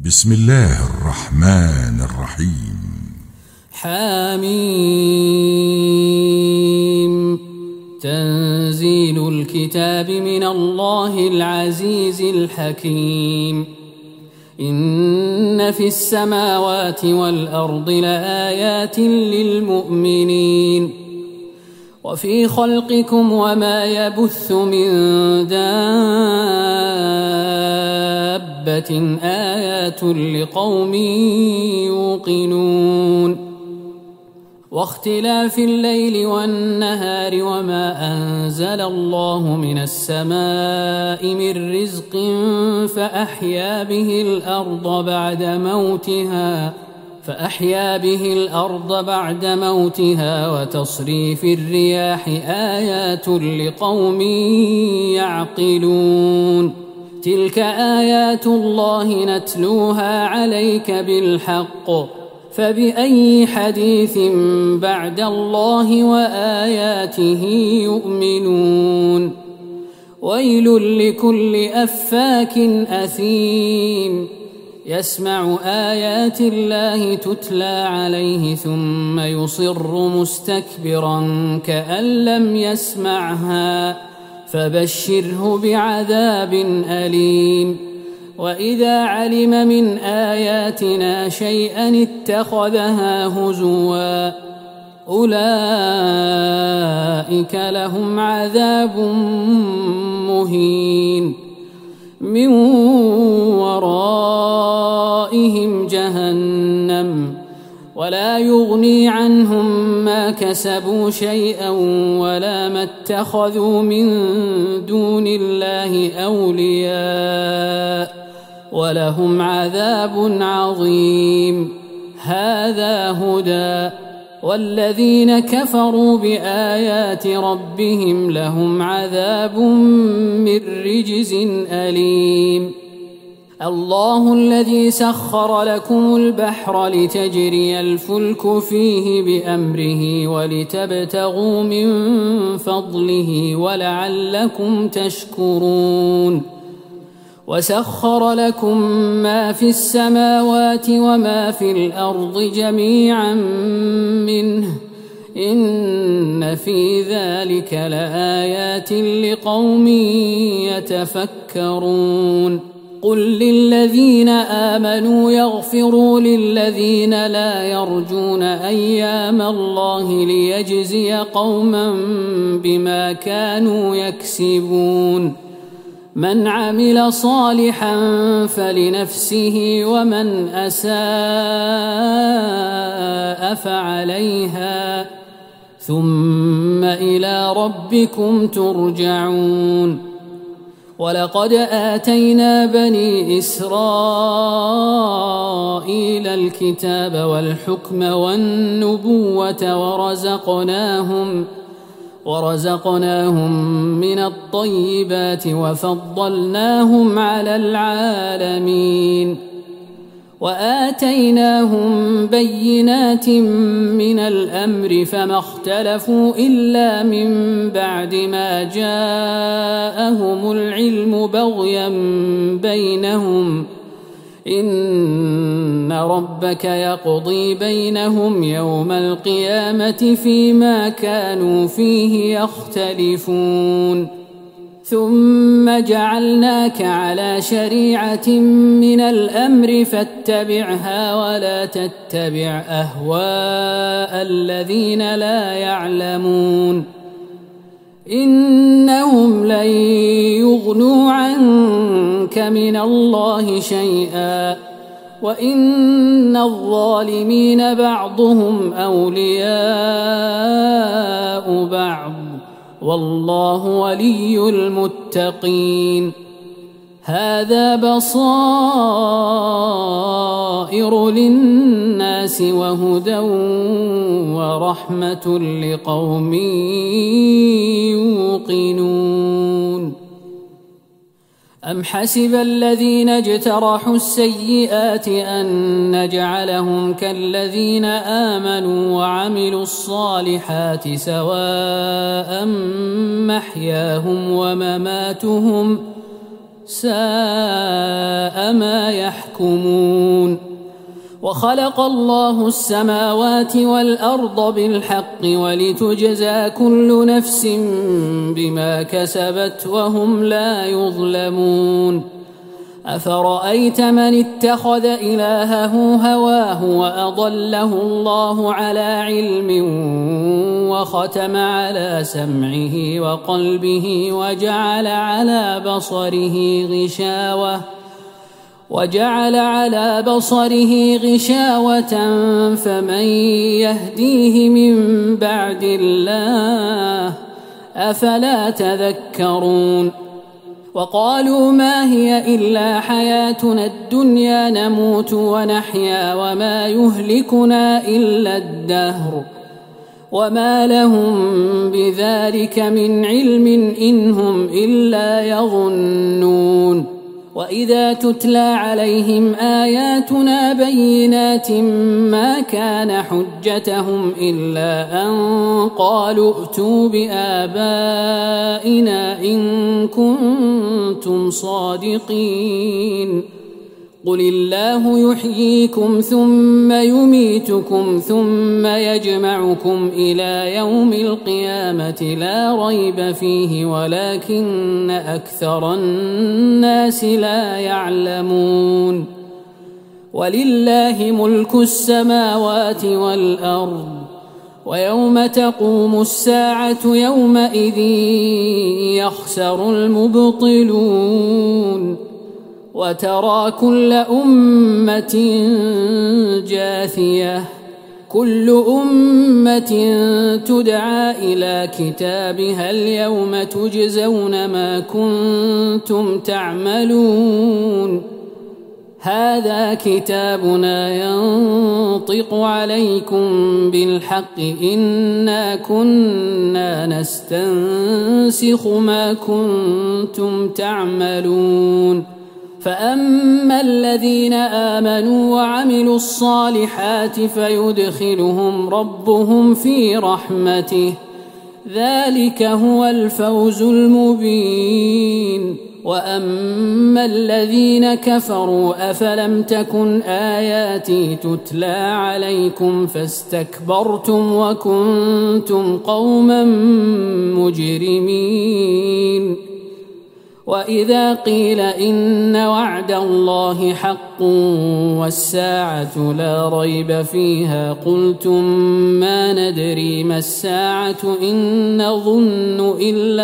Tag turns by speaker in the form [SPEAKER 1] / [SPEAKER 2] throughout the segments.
[SPEAKER 1] بسم الله الرحمن الرحيم.
[SPEAKER 2] حميم. تنزيل الكتاب من الله العزيز الحكيم. إن في السماوات والأرض لآيات للمؤمنين وفي خلقكم وما يبث من دابة آيات لقوم يوقنون واختلاف الليل والنهار وما أنزل الله من السماء من رزق فأحيا به الأرض بعد موتها وتصريف الرياح آيات لقوم يعقلون. تلك آيات الله نتلوها عليك بالحق فبأي حديث بعد الله وآياته يؤمنون. ويل لكل أفاك أثيم يسمع آيات الله تتلى عليه ثم يصر مستكبرا كأن لم يسمعها فبشره بعذاب أليم. وإذا علم من آياتنا شيئا اتخذها هزوا أولئك لهم عذاب مهين من ورائهم جهنم ولا يغني عنهم ما كسبوا شيئا ولا ما اتخذوا من دون الله أولياء ولهم عذاب عظيم. هذا هدى والذين كفروا بآيات ربهم لهم عذاب من رجز أليم. الله الذي سخر لكم البحر لتجري الفلك فيه بأمره ولتبتغوا من فضله ولعلكم تشكرون. وسخر لكم ما في السماوات وما في الأرض جميعا منه إن في ذلك لآيات لقوم يتفكرون. قل للذين آمنوا يغفروا للذين لا يرجون أيام الله ليجزي قوما بما كانوا يكسبون. من عمل صالحا فلنفسه ومن أساء فعليها ثم إلى ربكم ترجعون. ولقد آتينا بني إسرائيل الكتاب والحكم والنبوة ورزقناهم من الطيبات وفضلناهم على العالمين وآتيناهم بينات من الأمر فما اختلفوا إلا من بعد ما جاءهم العلم بغيا بينهم إن ربك يقضي بينهم يوم القيامة فيما كانوا فيه يختلفون. ثم جعلناك على شريعة من الأمر فاتبعها ولا تتبع أهواء الذين لا يعلمون إنهم لن يغنوا عنك من الله شيئا وإن الظالمين بعضهم أولياء بعض والله ولي المتقين. هذا بصائر للناس وهدى ورحمة لقوم يوقنون. أم حسب الذين اجترحوا السيئات أن نجعلهم كالذين آمنوا وعملوا الصالحات سواء محياهم ومماتهم ساء ما يحكمون وخلق الله السماوات والأرض بالحق ولتجزى كل نفس بما كسبت وهم لا يظلمون أفرأيت من اتخذ إلهه هواه وأضله الله على علم وختم على سمعه وقلبه وجعل على بصره غشاوة فمن يهديه من بعد الله أفلا تذكرون وقالوا ما هي إلا حياتنا الدنيا نموت ونحيا وما يهلكنا إلا الدهر وما لهم بذلك من علم إن هم إلا يظنون وإذا تتلى عليهم آياتنا بينات ما كان حجتهم إلا أن قالوا ائتوا بآبائنا إن كنتم صادقين قل الله يحييكم ثم يميتكم ثم يجمعكم إلى يوم القيامة لا ريب فيه ولكن أكثر الناس لا يعلمون ولله ملك السماوات والأرض ويوم تقوم الساعة يومئذ يخسر المبطلون وترى كل أمة جاثية كل أمة تدعى إلى كتابها اليوم تجزون ما كنتم تعملون هذا كتابنا ينطق عليكم بالحق إنا كنا نستنسخ ما كنتم تعملون فأما الذين آمنوا وعملوا الصالحات فيدخلهم ربهم في رحمته ذلك هو الفوز المبين وأما الذين كفروا أفلم تكن آياتي تتلى عليكم فاستكبرتم وكنتم قوما مجرمين وإذا قيل إن وعد الله حق والساعة لا ريب فيها قلتم ما ندري ما الساعة إن نظن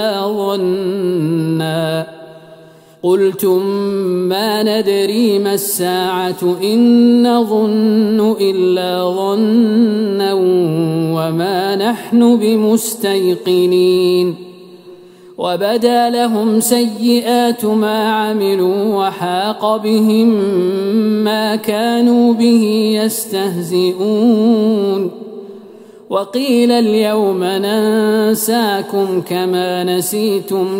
[SPEAKER 2] إلا ظنا وما نحن بمستيقنين وبدا لهم سيئات ما عملوا وحاق بهم ما كانوا به يستهزئون وقيل اليوم ننساكم كما نسيتم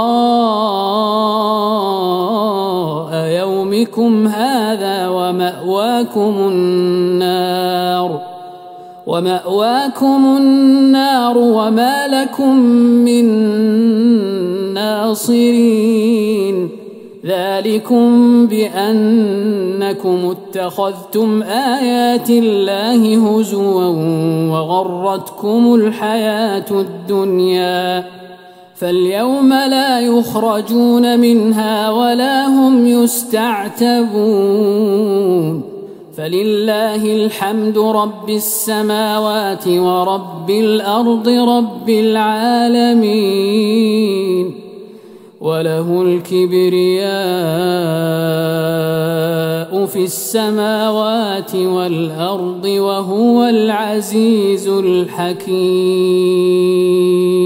[SPEAKER 2] لقاء يومكم هذا ومأواكم النار وما لكم من ناصرين ذلكم بأنكم اتخذتم آيات الله هزوا وغرتكم الحياة الدنيا فاليوم لا يخرجون منها ولا هم يستعتبون فلله الحمد رب السماوات ورب الأرض رب العالمين وله الكبرياء في السماوات والأرض وهو العزيز الحكيم.